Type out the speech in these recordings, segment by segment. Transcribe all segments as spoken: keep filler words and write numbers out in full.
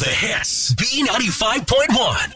the hits. B ninety-five point one.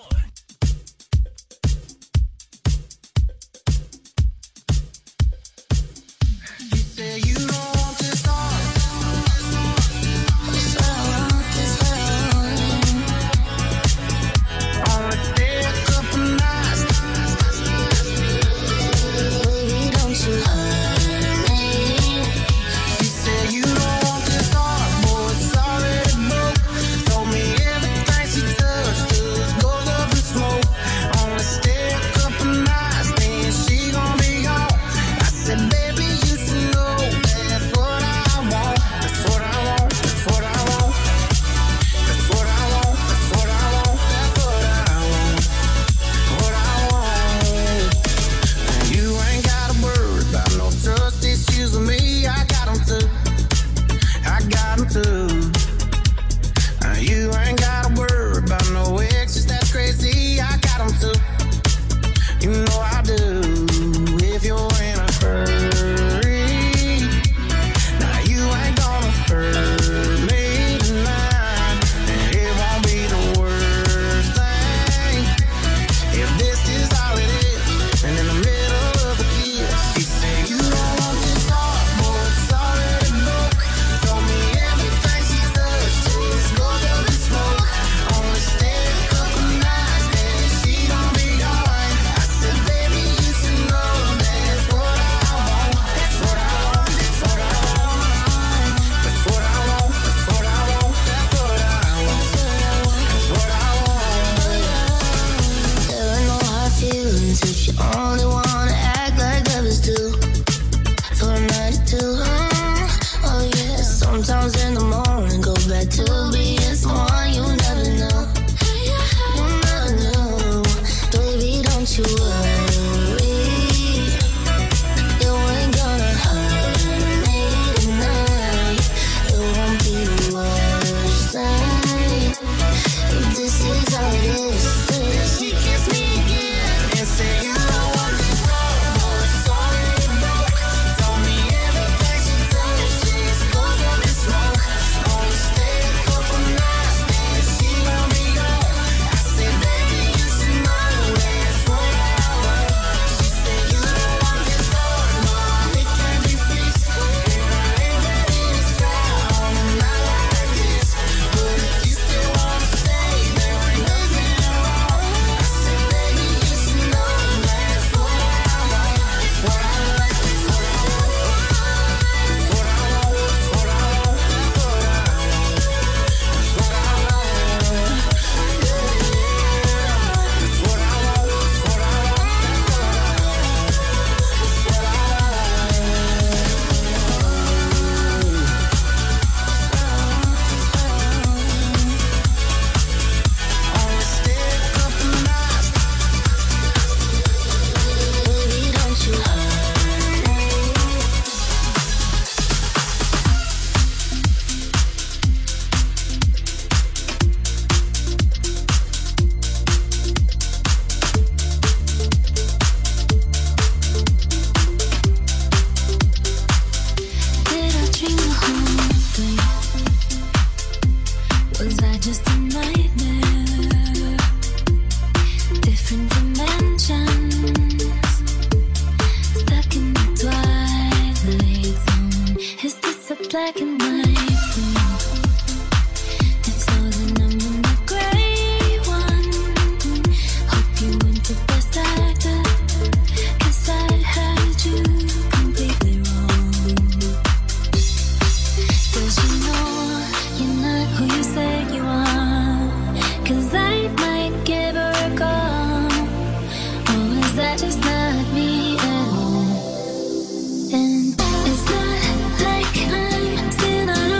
And it's not like I'm still on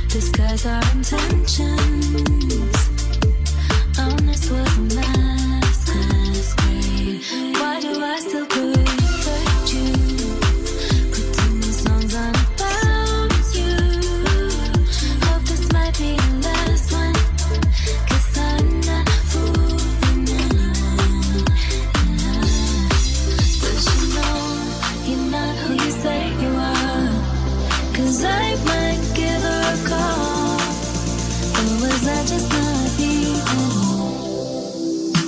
disguise our intentions. Honest was a masquerade. Why do I still protect you? Putting these songs on about you. Hope this might be the last one, 'cause I'm not fooling anyone. Does you know you're not who you say you are? 'Cause I might give her a call. Or was I just not being?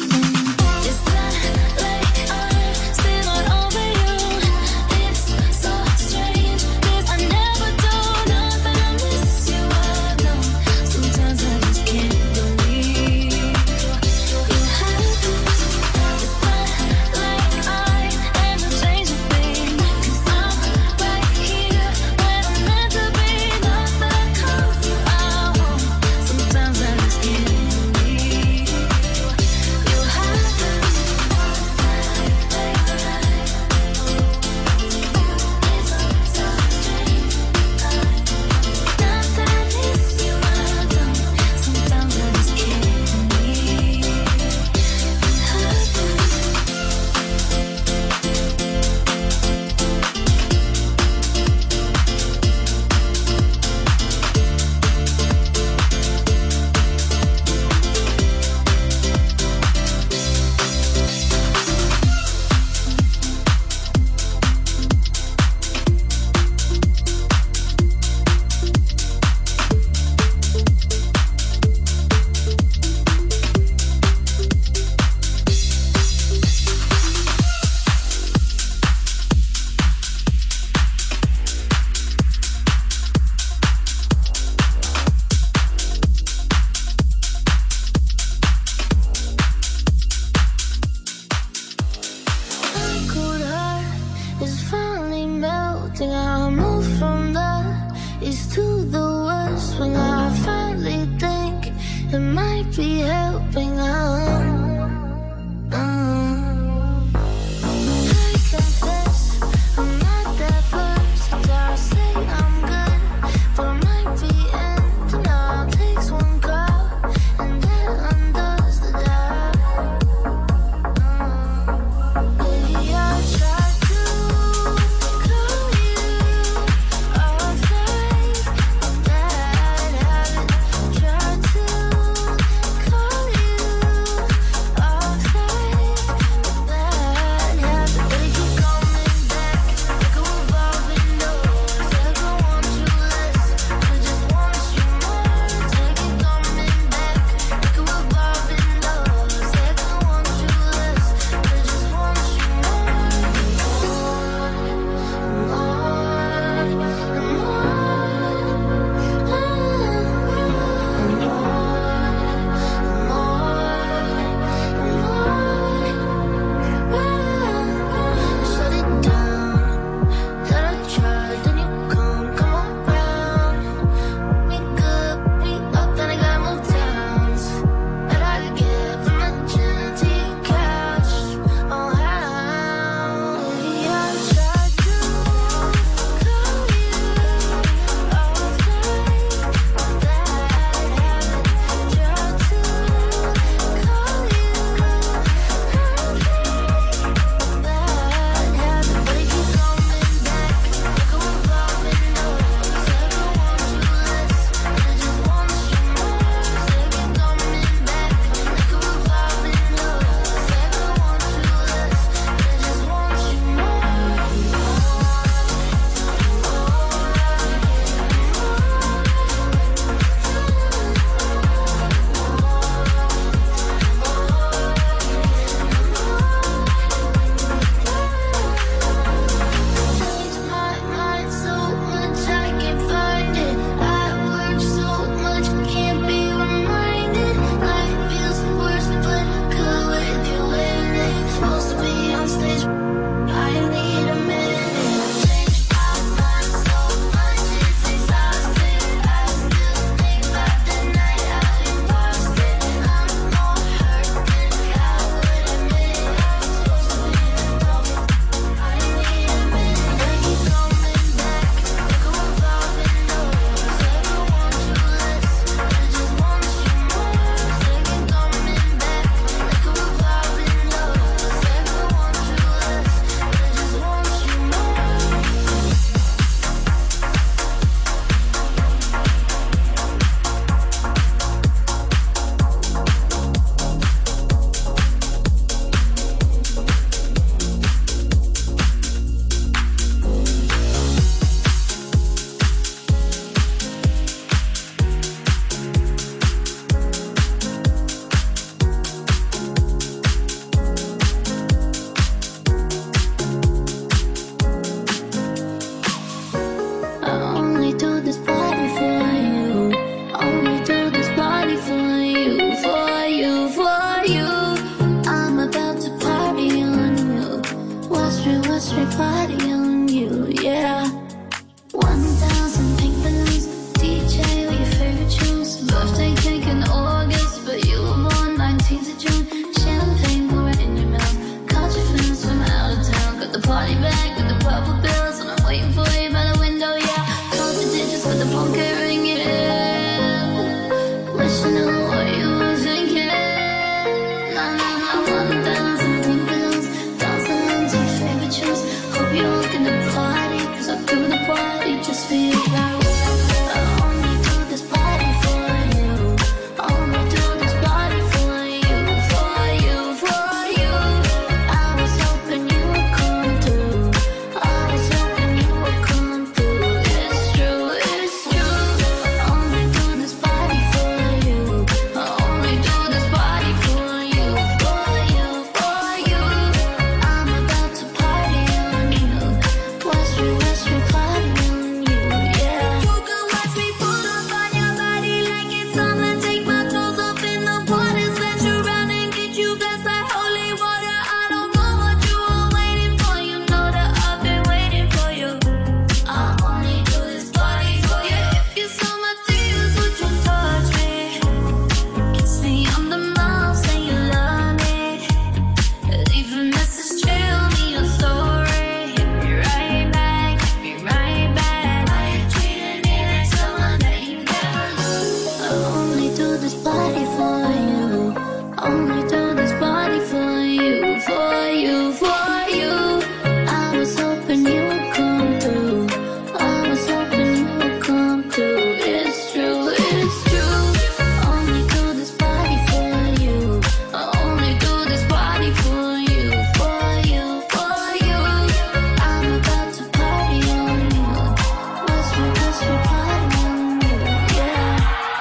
with the phone kept ringing. Wish I knew what you were thinking. Nah, nah, I wanna dance and pink balloons, dancing to your favorite tunes. Hope you're looking the party, 'cause I do the party just for you. Like, I only do this party for you. I only do this party for you, for you, for you. I was hoping you would come through. I was hoping you would come through. It's true, it's true. I only do this party for you. I only do this party for you, for you, for you. I'm about to party on you. Watch me, watch me party on you, yeah. You can watch me pull up on your body like it's summer. Take my clothes off in the water, splash you around and get you blessed like holy water. I don't know what you were waiting for. You know that I've been waiting for you. I only do this party for you. If you saw my tears, would you touch me? Kiss me on the mouth, say you love me. Leave a message, tell me your story. Hit me right back, hit me right back. Why you treating me like someone that you never knew? I only do this party for you. I only do this party for you, for you, for you. I was hoping you would come through. I was hoping you would come through. It's true, it's true. I only do this party for you. I only do this party for you, for you, for you. I'm about to party on you. Watch me, watch me party on you, yeah.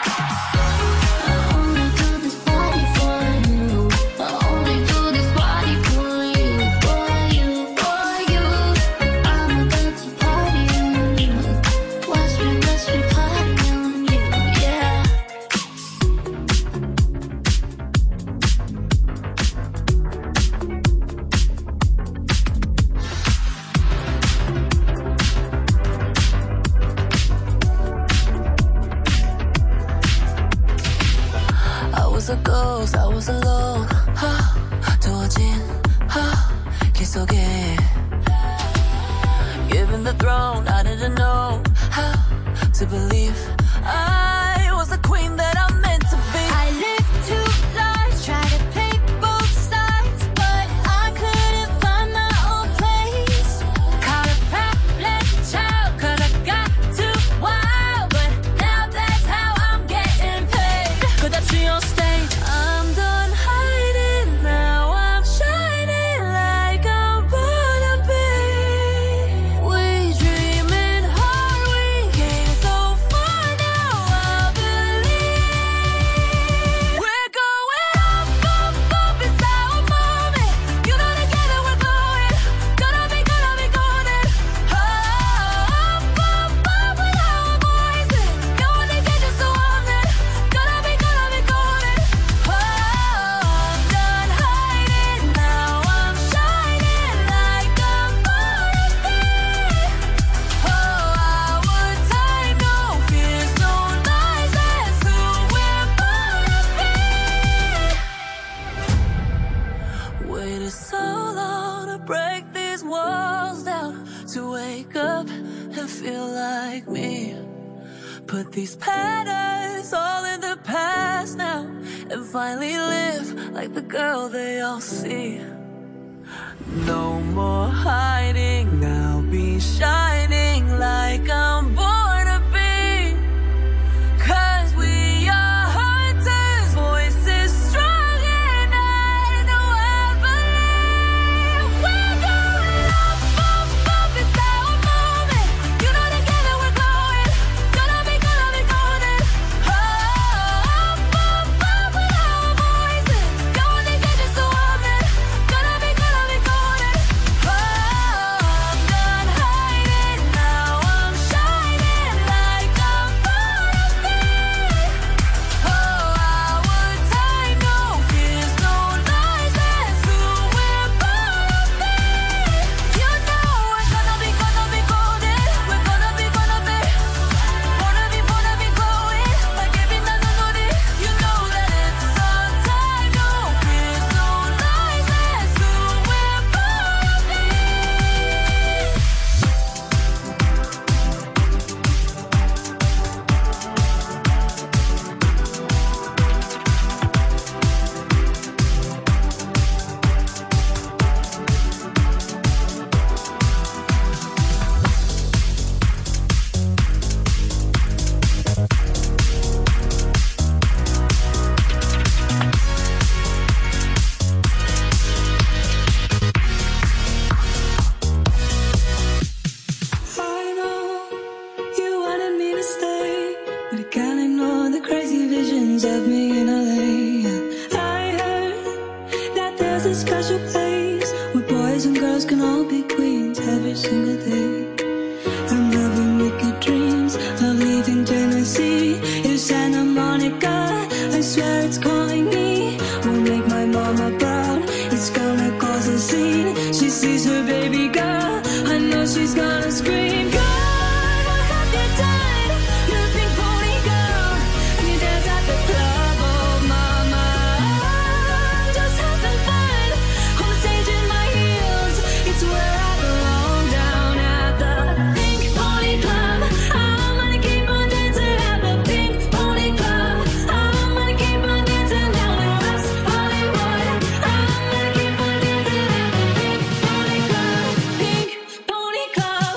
I only do this party for you. I only do this party for you, for you, for you. I'm about to party on you. Watch me, watch me party on you, yeah. I was a ghost, I was alone. 두어진 길 속에 given the throne, I didn't know how to believe I was the queen that I'm meant to be. I lived two lives, tried to play both sides, but I couldn't find my own place. Caught a problem child, 'cause I got too wild, but now that's how I'm getting paid. 끝없이 on stage, I'm done hiding, now I'm shining like I'm born to be. We dreaming hard, we came so far, now I believe. we're going up, up, up, it's our moment. You know together we're glowing. Gonna be, gonna be golden. Oh, up, up, up with our voices. No one to get you so often. Gonna be, gonna be golden. Oh, I'm done hiding, now I'm shining like I'm born to be. Oh, our time, no fears, no lies, that's who we're born to be. Waited so long to break these walls down, to wake up and feel like me. Put these patterns all in the past now, and finally live like the girl they all see. No more hiding, now be shining like I'm born to be. 'Cause we are hunters, voices strong, and I know I believe. We're going up, up, up, it's our moment. You know together we're glowing. Gonna be, gonna be golden. Oh, up, up, up with our voices. No one to get you so often. Gonna be, gonna be golden. Oh, I'm done hiding, now I'm shining. but I can't ignore the crazy visions of me in L A. I heard that there's a special place where boys and girls can all be queens every single day. I'm having wicked dreams of leaving Tennessee. It's Santa Monica, I swear it's calling me. Won't make my mama proud, it's gonna cause a scene. She sees her baby girl, I know she's gonna scream. God, what have you done? You're a pink pony girl, and you dance at the club. Oh mama, I'm just having fun on the stage in my heels. It's where I belong, down at the Pink Pony Club. I'm gonna keep on dancing at the Pink Pony Club. I'm gonna keep on dancing down in West Hollywood. I'm gonna keep on dancing at the Pink Pony Club. Pink Pony Club.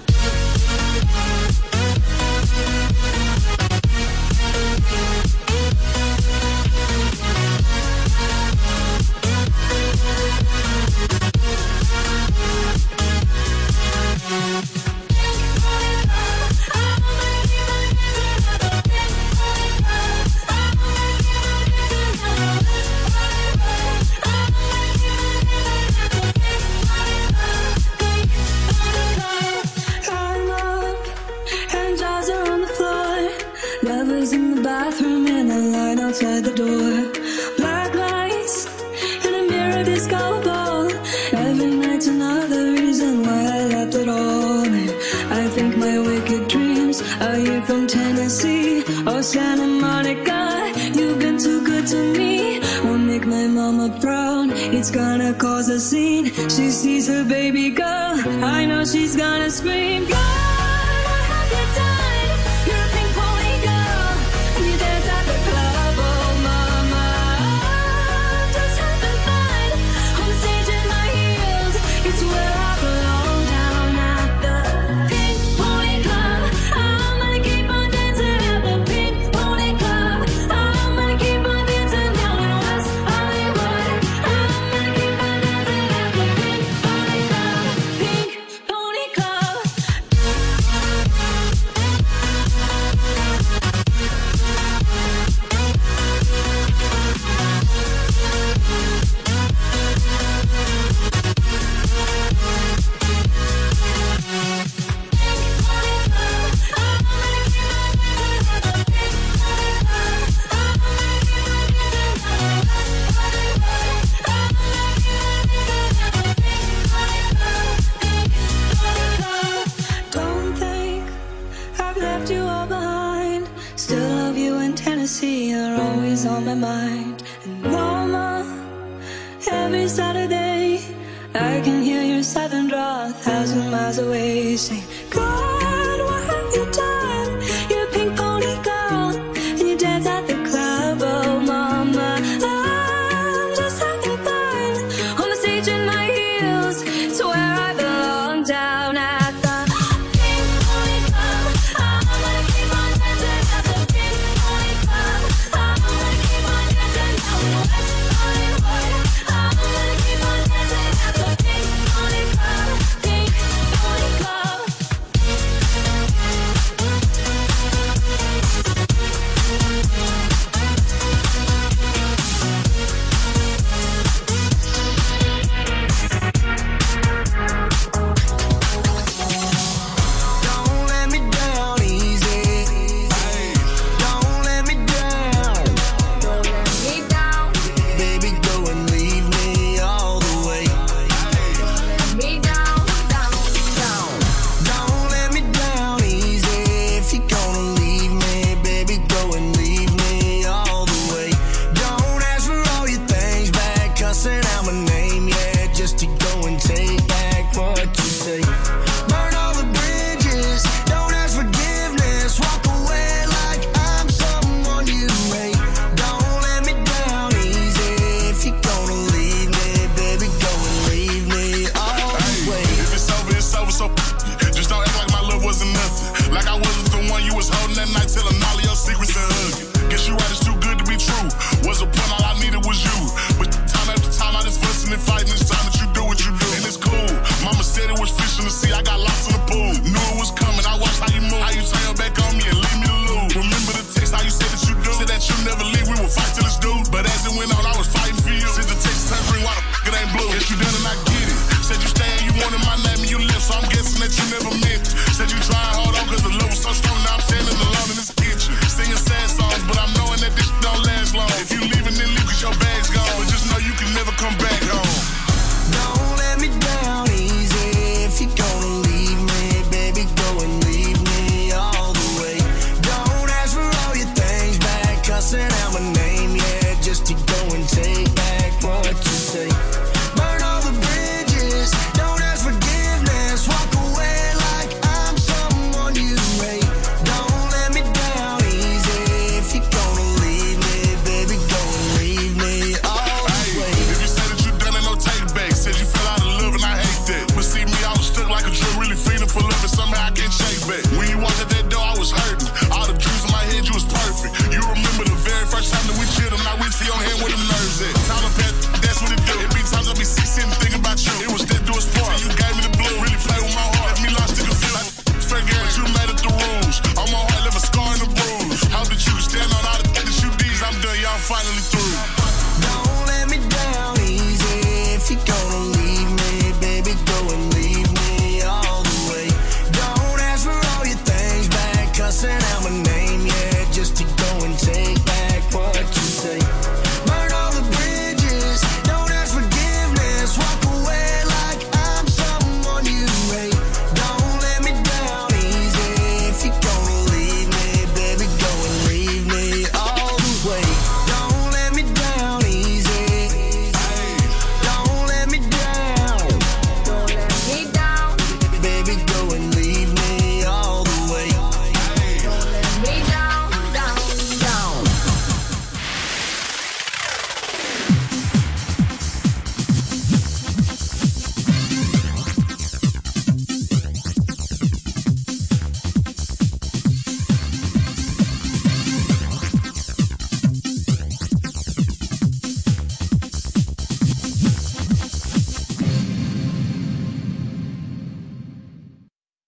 I'm up and jaws are on the floor. Lovers in the bathroom and a line outside the door. Black lights and a mirror disco ball. Every night's another reason why I left it all. And I think my wicked dreams are you from Tennessee or Santa Monica. You've been too good to me. Won't make my mama proud, it's gonna cause a scene. She sees her baby girl, I know she's gonna scream. God, what have you done? You're a pink pony girl, and you dance at the club. Oh mama, I'm just having fun on the stage in my heels. It's where I belong, down at the Pink Pony Club. I'm gonna keep on dancing at the Pink Pony Club. I'm gonna keep on dancing down in West Hollywood. I'm gonna keep on dancing at the Pink Pony Club. Pink Pony Club. Don't think I've left you all behind. Still love you in Tennessee, you're always on my mind. And mama, every Saturday I can hear your southern draw a thousand miles away, saying, God, what have you done? You're a pink pony girl, and you dance at the club. Oh mama, I'm just having fun on the stage in my heels. It's where I belong, down at the Pink Pony Club. I'm gonna keep on dancing at the Pink Pony Club. I'm gonna keep on dancing down in West Hollywood. I'm gonna keep on dancing at the Pink Pony Club. Pink Pony Club.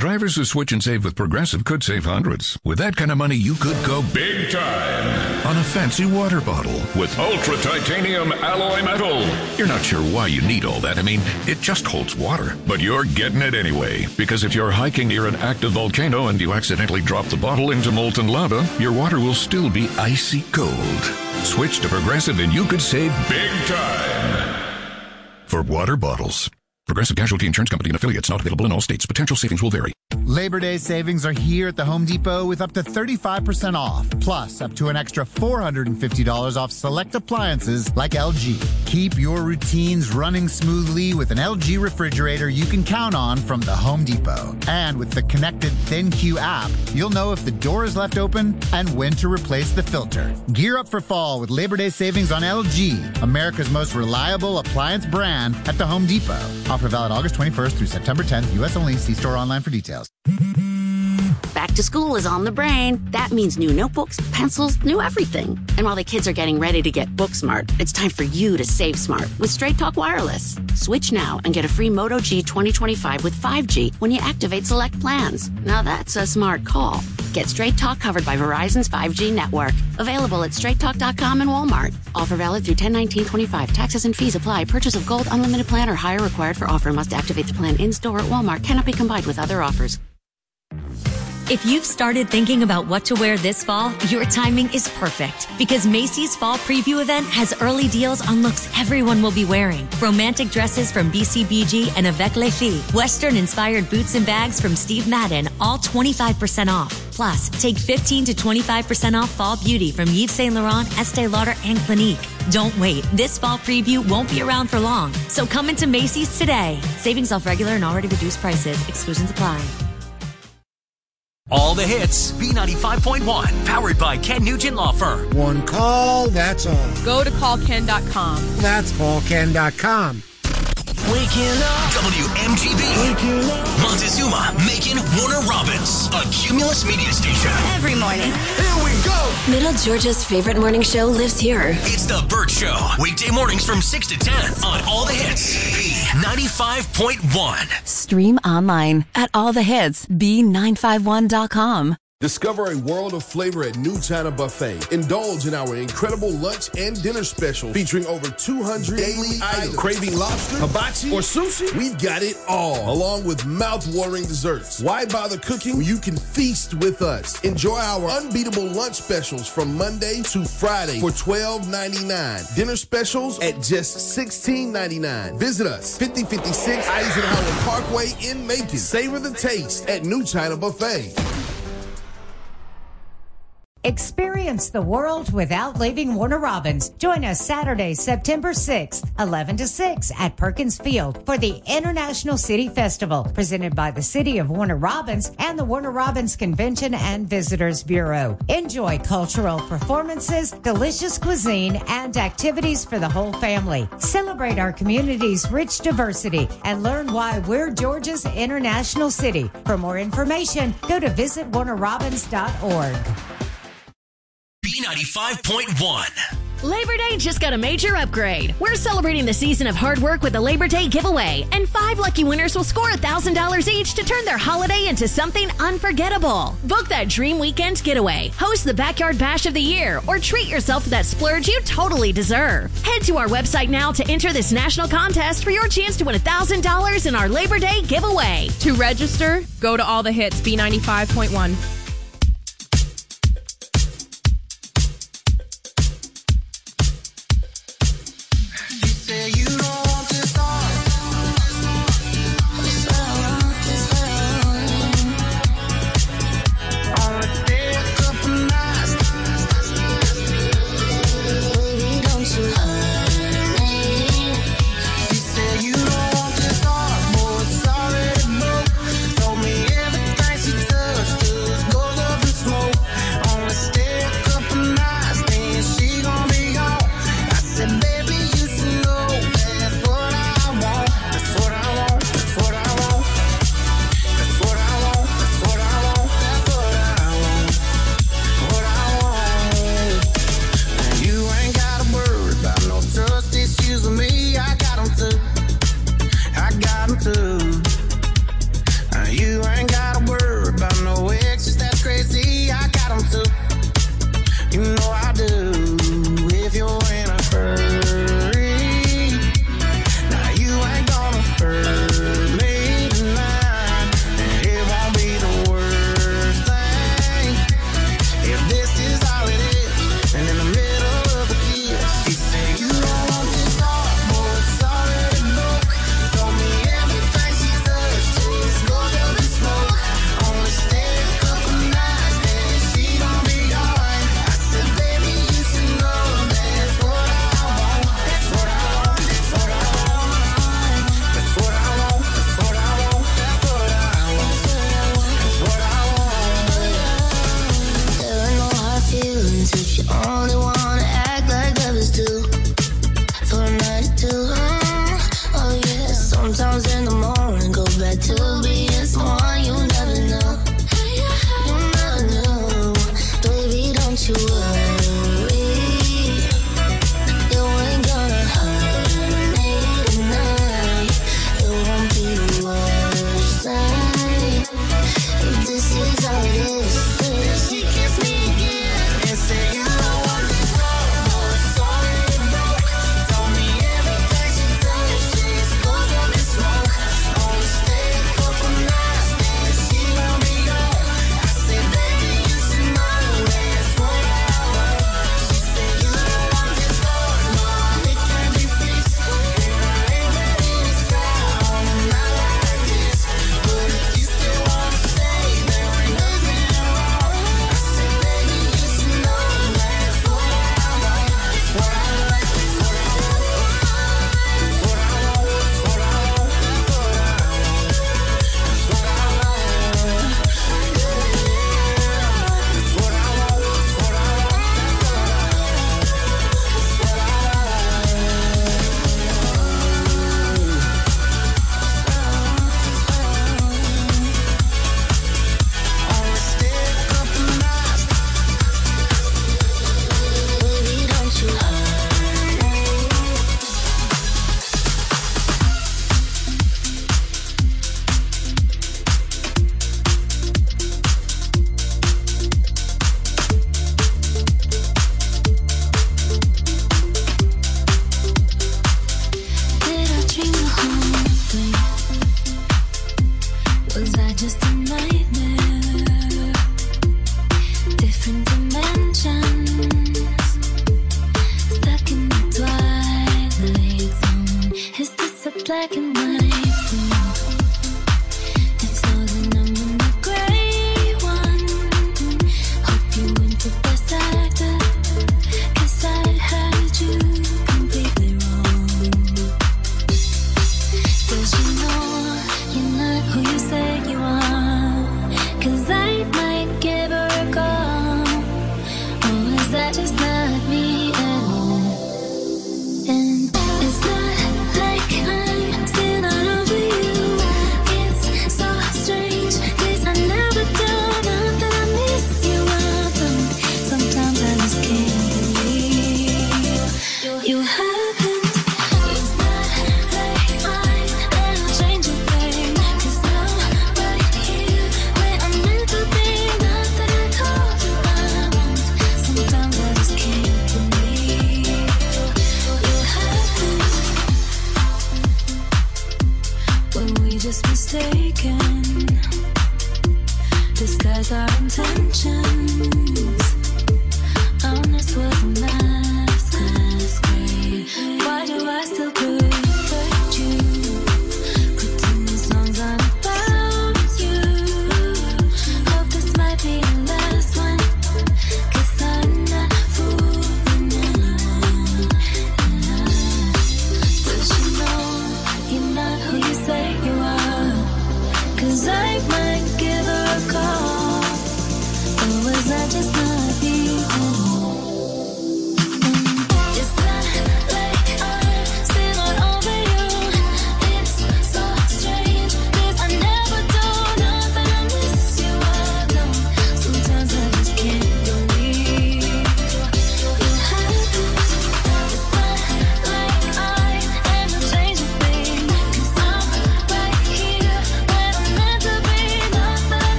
Drivers who switch and save with Progressive could save hundreds. With that kind of money, you could go big time on a fancy water bottle with ultra titanium alloy metal. You're not sure why you need all that. I mean, it just holds water. But you're getting it anyway. Because if you're hiking near an active volcano and you accidentally drop the bottle into molten lava, your water will still be icy cold. Switch to Progressive and you could save big time for water bottles. Progressive Casualty Insurance Company and affiliates, not available in all states. Potential savings will vary. Labor Day savings are here at the Home Depot with up to thirty-five percent off, plus up to an extra four hundred fifty dollars off select appliances like L G. Keep your routines running smoothly with an L G refrigerator you can count on from the Home Depot. And with the connected ThinQ app, you'll know if the door is left open and when to replace the filter. Gear up for fall with Labor Day savings on L G, America's most reliable appliance brand, at the Home Depot. Offer valid August twenty-first through September tenth. U S only. See store online for details. Back to school is on the brain. That means new notebooks, pencils, new everything. And while the kids are getting ready to get book smart, it's time for you to save smart with Straight Talk Wireless. Switch now and get a free Moto G twenty twenty-five with five G when you activate select plans. Now that's a smart call. Get Straight Talk covered by Verizon's five G network. Available at straight talk dot com and Walmart. Offer valid through ten nineteen twenty-five. Taxes and fees apply. Purchase of gold unlimited plan or higher required for offer. Must activate the plan in store at Walmart. Cannot be combined with other offers. If you've started thinking about what to wear this fall, your timing is perfect because Macy's Fall Preview event has early deals on looks everyone will be wearing. Romantic dresses from B C B G and Avec Les Filles, Western-inspired boots and bags from Steve Madden, all twenty-five percent off. Plus, take fifteen to twenty-five percent off fall beauty from Yves Saint Laurent, Estee Lauder, and Clinique. Don't wait. This fall preview won't be around for long. So come into Macy's today. Savings off regular and already reduced prices. Exclusions apply. All the hits, B ninety-five point one, powered by Ken Nugent Law Firm. One call, that's all. Go to call ken dot com. That's call ken dot com. Waking up. W M G B. Waking up. Montezuma, Macon, Warner Robins. A Cumulus media station. Every morning. Here we go. Middle Georgia's favorite morning show lives here. It's The Burt Show. Weekday mornings from six to ten on All the Hits. B ninety-five point one. Stream online at all the hits b nine five one dot com. Discover a world of flavor at New China Buffet. Indulge in our incredible lunch and dinner special featuring over two hundred daily items. Craving lobster, hibachi, or sushi? We've got it all, along with mouth-watering desserts. Why bother cooking when you can feast with us? Enjoy our unbeatable lunch specials from Monday to Friday for twelve ninety-nine. Dinner specials at just sixteen ninety-nine. Visit us, fifty fifty-six Eisenhower Parkway in Macon. Savor the taste at New China Buffet. Experience the world without leaving Warner Robins. Join us Saturday, September sixth, eleven to six at Perkins Field for the International City Festival, presented by the City of Warner Robins and the Warner Robins Convention and Visitors Bureau. Enjoy cultural performances, delicious cuisine, and activities for the whole family. Celebrate our community's rich diversity and learn why we're Georgia's international city. For more information, go to visit warner robins dot org. B ninety-five point one. Labor Day just got a major upgrade. We're celebrating the season of hard work with the Labor Day giveaway, and five lucky winners will score one thousand dollars each to turn their holiday into something unforgettable. Book that dream weekend getaway, host the Backyard Bash of the Year, or treat yourself to that splurge you totally deserve. Head to our website now to enter this national contest for your chance to win one thousand dollars in our Labor Day giveaway. To register, go to All the Hits B ninety-five point one. Told me everything she touched just go don't you worry. You ain't gonna hurt me tonight. It won't be the worst night. If this is all it is, she kissed me again and said you don't want this no more. Sorry you broke. Told me everything she done is just goes up in smoke. Only stayed a couple nights, then she let me go. I said, baby, you should know that's what I want. She said you don't want this no more. It can't be fixed, and I ain't ready to start on a night like this. But if you still wanna stay, there ain't nothing wrong. I said, baby, you should know that's what I want. It's what I like, it's what I want. It's what I want, it's what I want, it's what I want. It's what I want. It's what I want, it's what I want, it's what I Only stay a couple nights. Baby, don't you hurt me. Did I dream the whole thing? Was I just a nightmare? Different dimensions, stuck in the twilight zone. Is this a black and white film? If so, then I'm in the gray one. Hope you went the best actor, 'cause I had you completely wrong. Does you know you're not who you say you are? 'Cause I might give her a call. Or is that just not me at all? And it's not like I'm still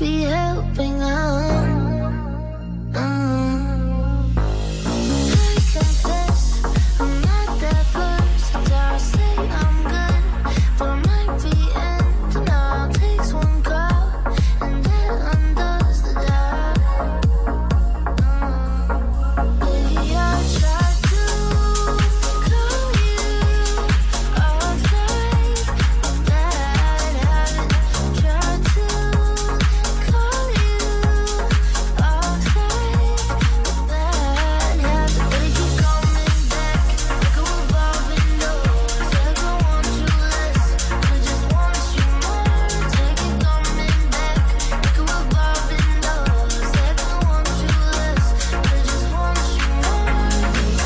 be helping out. Mm. I confess, I'm not that versatile. Say I'm good, but I might be ending. All takes one call, and that undoes the doubt. Mm. Baby, I tried to call you off night, but that habit. Tried to call you off night, but that habit. But it keep coming back like a revolving door. Said I want you less, I just want you more. Take it coming back like a revolving door. Said I want you less, I just want you more.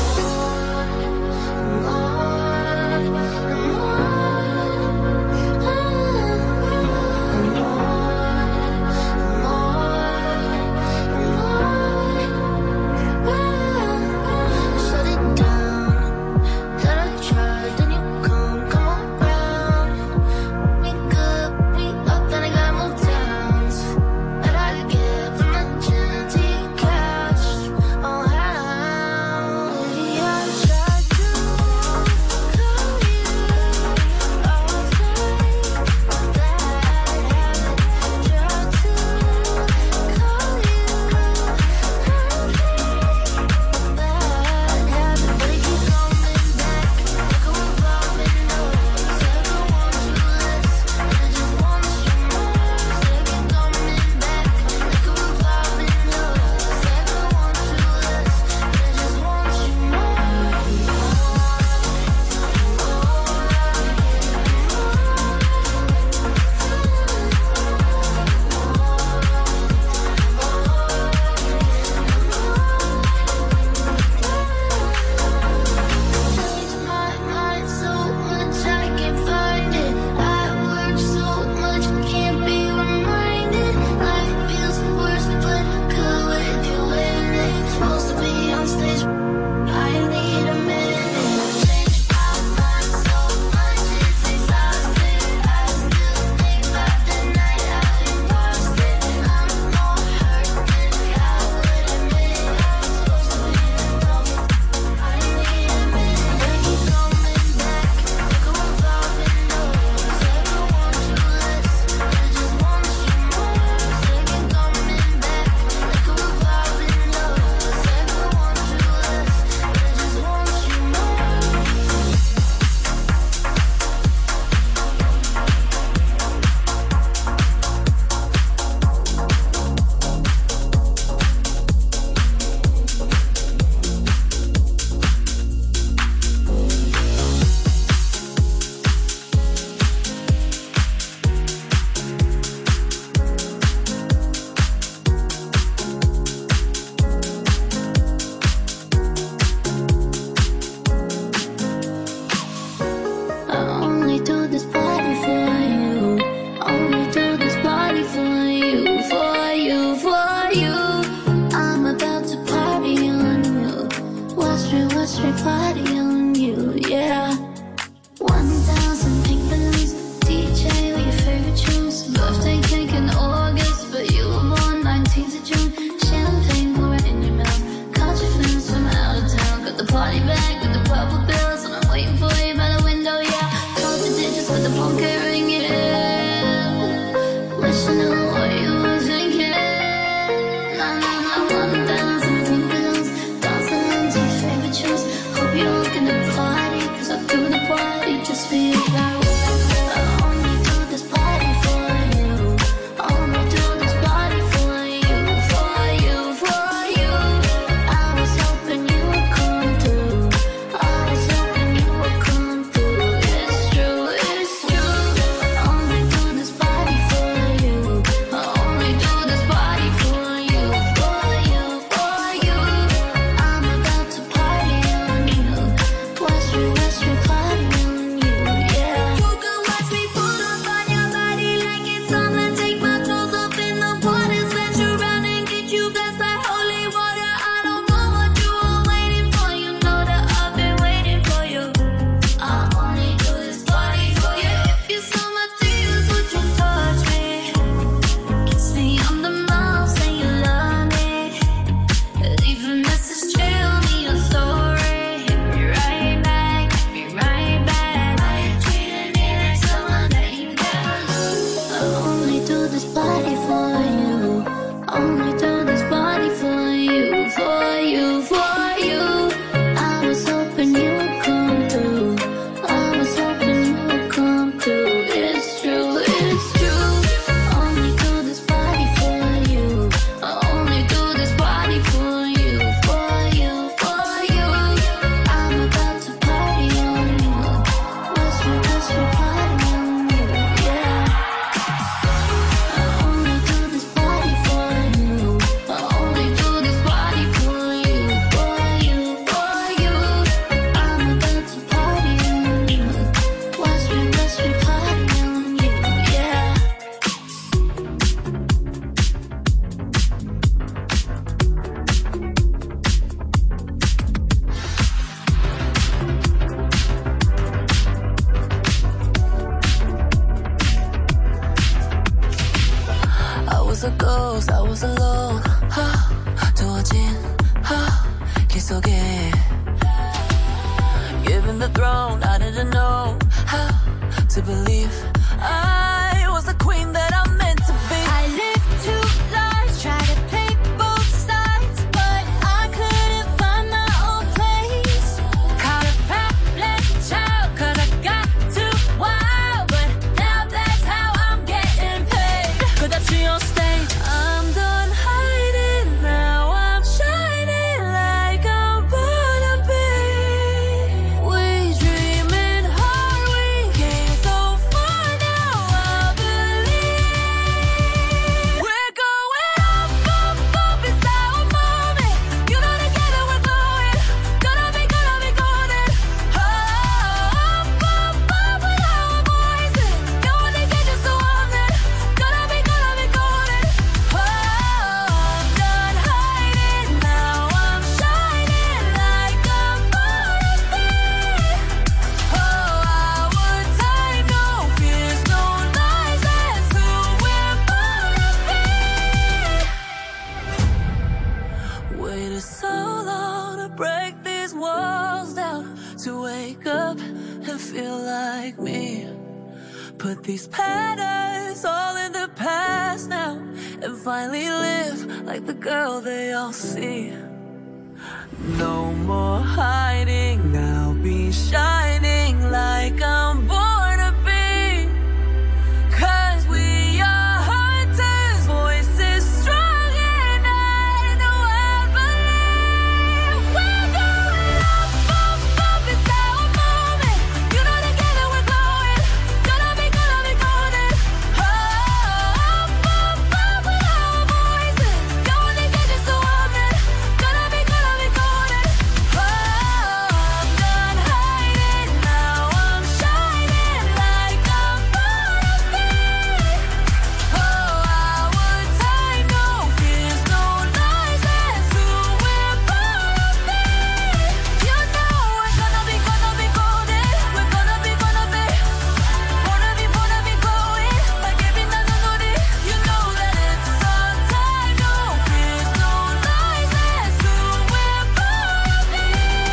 Shut it down. That I tried, then you come, come around. We good, we up, then I gotta move towns. But I get from the gym to your couch. Oh, how? Maybe I tried to call you off night, but that habit. Tried to call you off night, but that habit. But it keep coming back like a revolving door. Said I want you less, I just want you more. Take it coming back like a revolving door. Said I want you less, I just want you Changed my mind so much I can't find it. I work so much, can't be reminded. Life feels worse, but good with you in it. Supposed to be on stage, I need a minute. Changed my mind so much, it's exhausting. I still think about the night I lost it. I'm more hurt than I would admit. Supposed to be involved, I need a minute. They keep coming back like a revolving door. Said I want you less, I just want you more. Take it coming back like a revolving door. Said I want you less, I just want you more. I only do this party for you. Only do this party for you, for you, for you. I'm about to party on you. Watch me, watch me party on you, yeah. One thousand pink balloons, D J with your favorite tunes. Birthday cake in August, but you were born nineteenth of June. Champagne pouring in your mouth. Caught your friends from out of town. Got the party bag with the purple bills, and I'm waiting for you by the window, yeah. Caught the digits with the phone carrying it. Wish I knew what you were thinking. Na na na, one thousand pink balloons, dancing to your favorite tunes. Hope you're looking That was alone. 두어진 길 속에 given the throne, I didn't know how to believe I was the queen that I'm meant to be. I lived two lives, tried to play both sides, but I couldn't find my own place. Caught a problem child, cause I got too wild, but now that's how I'm getting paid. 끝없이 on stage, I'm done hiding, now I'm shining like I'm born to be. We dreaming hard, we came so far, now I believe. We're going up, up, up, it's our moment. You know together we're glowing, gonna be, gonna be golden. Oh, up, up, up with our voices. No one can get just so on it. Gonna be, gonna be golden. Oh, I'm done hiding, now I'm shining like I'm born to be. Oh, our time, no fears, no lies, that's who we're born to be. Waited so long to break these walls down, to wake up and feel like me. Put these patterns all in the past now, and finally live like the girl they all see. No more hiding, now be shining like I'm born to be. Cause we are hunters, voices strong and I know I believe. We're going up, up, up, it's our moment. You know together we're glowing, gonna be, gonna be golden. Oh, up, up, up with our voices. No one can get just so on it. Gonna be, gonna be golden. Oh, I'm done hiding, now I'm shining like I'm born to be. Oh, our time, no fears, no lies, that's who we're born to be. You know we're gonna be, gonna be golden. We're gonna be, gonna be, wanna be, wanna be glowing like every night on the day. You know that it's our time, no fears, no lies, that's who we're born to be.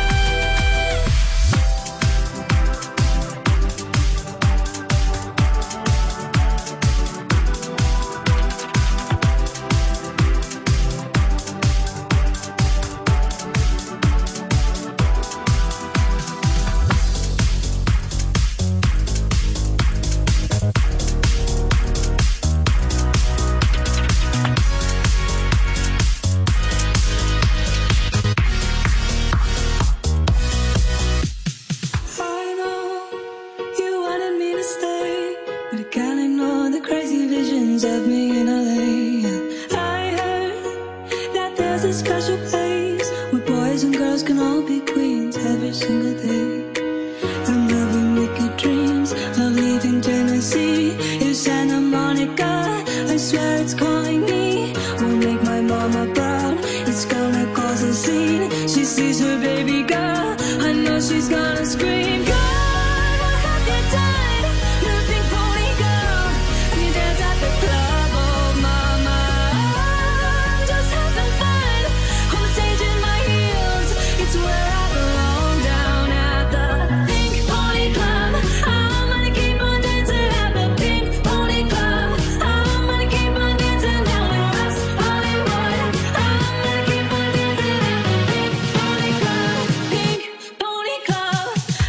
I know you wanted me to stay, but I can't ignore the crazy visions of me in L A. I heard that there's a special place where boys and girls can all be queens every single day. I'm having wicked dreams of leaving Tennessee. It's Santa Monica, I swear it's calling me. Won't make my mama proud, it's gonna cause a scene. She sees her baby girl, I know she's gonna scream. God, what have you done? You're a pink pony girl, you dance at the club, oh mama. I'm just having fun, on stage in my heels. It's where I belong, down at the Pink Pony Club. I'm gonna keep on dancing at the Pink Pony Club. I'm gonna keep on dancing down in West Hollywood. I'm gonna keep on dancing at the Pink Pony Club. Pink Pony Club.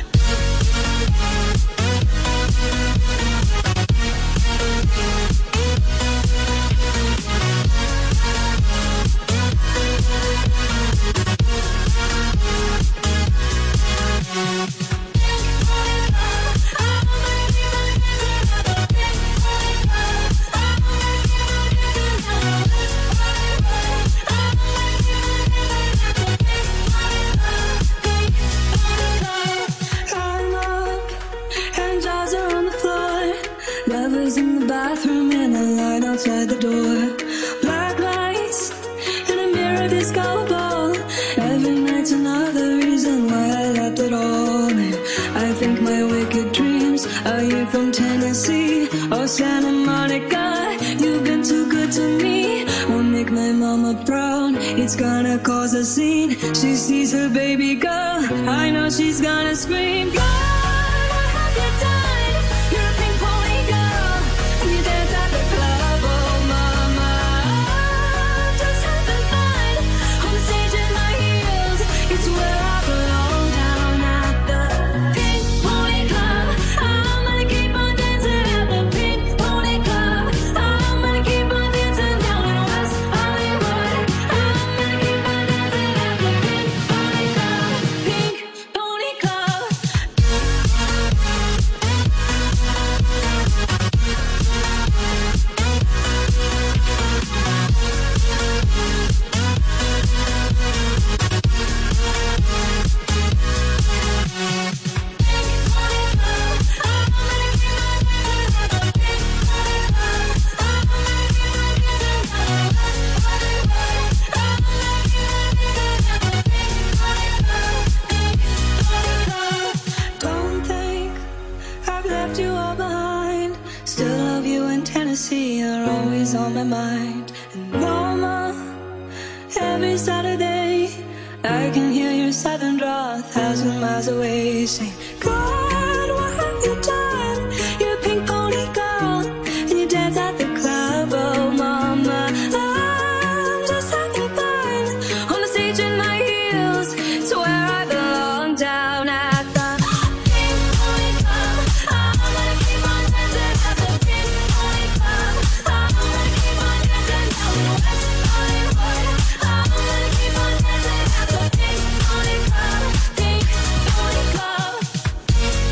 I'm up and jaws are on the floor. Lovers in the bathroom and a line outside the door. Black lights and a mirror disco ball. Every night's another reason why I left it all. And I think my wicked dreams are here from Tennessee or Santa Monica. You've been too good to me. One my mama proud. It's gonna cause a scene. She sees her baby girl. I know she's gonna scream. God, what have you done? You're a pink pony girl. You dance at the club, oh mama. I'm just having fun. On the stage in my heels. It's where I belong, down at the Pink Pony Club. I'm gonna keep on dancing at the Pink Pony Club. I'm gonna keep on dancing down in West Hollywood. I'm gonna keep on dancing at the Pink Pony Club. Pink Pony Club. Don't think I've left you all behind. Still love you in Tennessee, you're always on my mind. And mama, every Saturday I can hear your southern draw a thousand miles away. Saying, God, what have you done? You're a pink pony girl, and you dance at the club, oh mama. I'm just having fun on the stage in my heels. It's where I belong, down at the Pink Pony Club. I'm gonna keep on dancing at the Pink Pony Club. I'm gonna keep on dancing down in West Hollywood. I'm gonna keep on dancing at the Pink Pony Club. Pink Pony Club.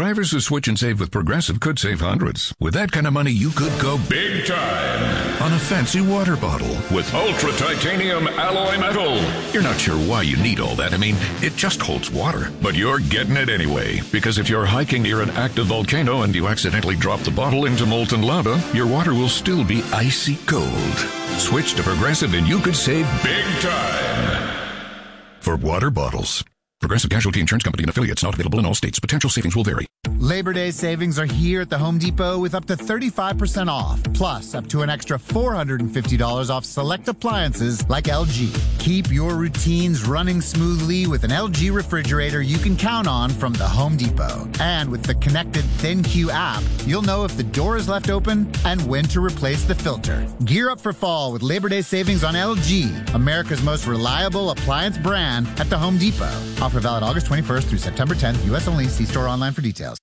Drivers who switch and save with Progressive could save hundreds. With that kind of money, you could go big time on a fancy water bottle with ultra titanium alloy metal. You're not sure why you need all that. I mean, it just holds water. But you're getting it anyway, because if you're hiking near an active volcano and you accidentally drop the bottle into molten lava, your water will still be icy cold. Switch to Progressive and you could save big time. For water bottles. Progressive Casualty Insurance Company and affiliates, not available in all states. Potential savings will vary. Labor Day savings are here at the Home Depot with up to thirty-five percent off, plus up to an extra four hundred fifty dollars off select appliances like L G. Keep your routines running smoothly with an L G refrigerator you can count on from the Home Depot. And with the connected ThinQ app, you'll know if the door is left open and when to replace the filter. Gear up for fall with Labor Day savings on L G, America's most reliable appliance brand, at the Home Depot. Offer valid August twenty-first through September tenth. U S only. See store online for details.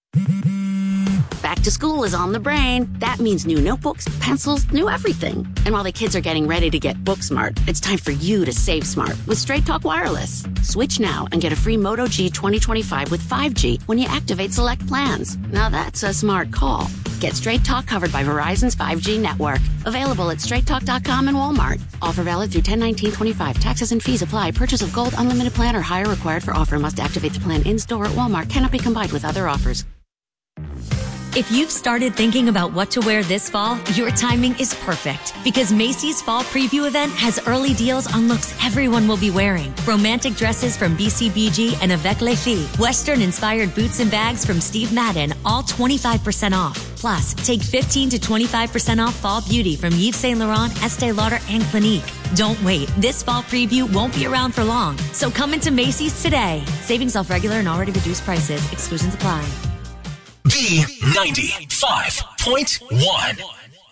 Back to school is on the brain. That means new notebooks, pencils, new everything. And while the kids are getting ready to get book smart, it's time for you to save smart with Straight Talk Wireless. Switch now and get a free Moto G twenty twenty-five with five G when you activate select plans. Now that's a smart call. Get Straight Talk covered by Verizon's five G network. Available at straight talk dot com and Walmart. Offer valid through ten nineteen twenty-five. Taxes and fees apply. Purchase of gold unlimited plan or higher required for offer. Must activate the plan in-store at Walmart. Cannot be combined with other offers. If you've started thinking about what to wear this fall, your timing is perfect because Macy's Fall Preview event has early deals on looks everyone will be wearing. Romantic dresses from B C B G and Avec Les Filles. Western-inspired boots and bags from Steve Madden, all twenty-five percent off. Plus, take fifteen to twenty-five percent off fall beauty from Yves Saint Laurent, Estee Lauder, and Clinique. Don't wait. This fall preview won't be around for long. So come into Macy's today. Savings off regular and already reduced prices. Exclusions apply. B ninety-five point one.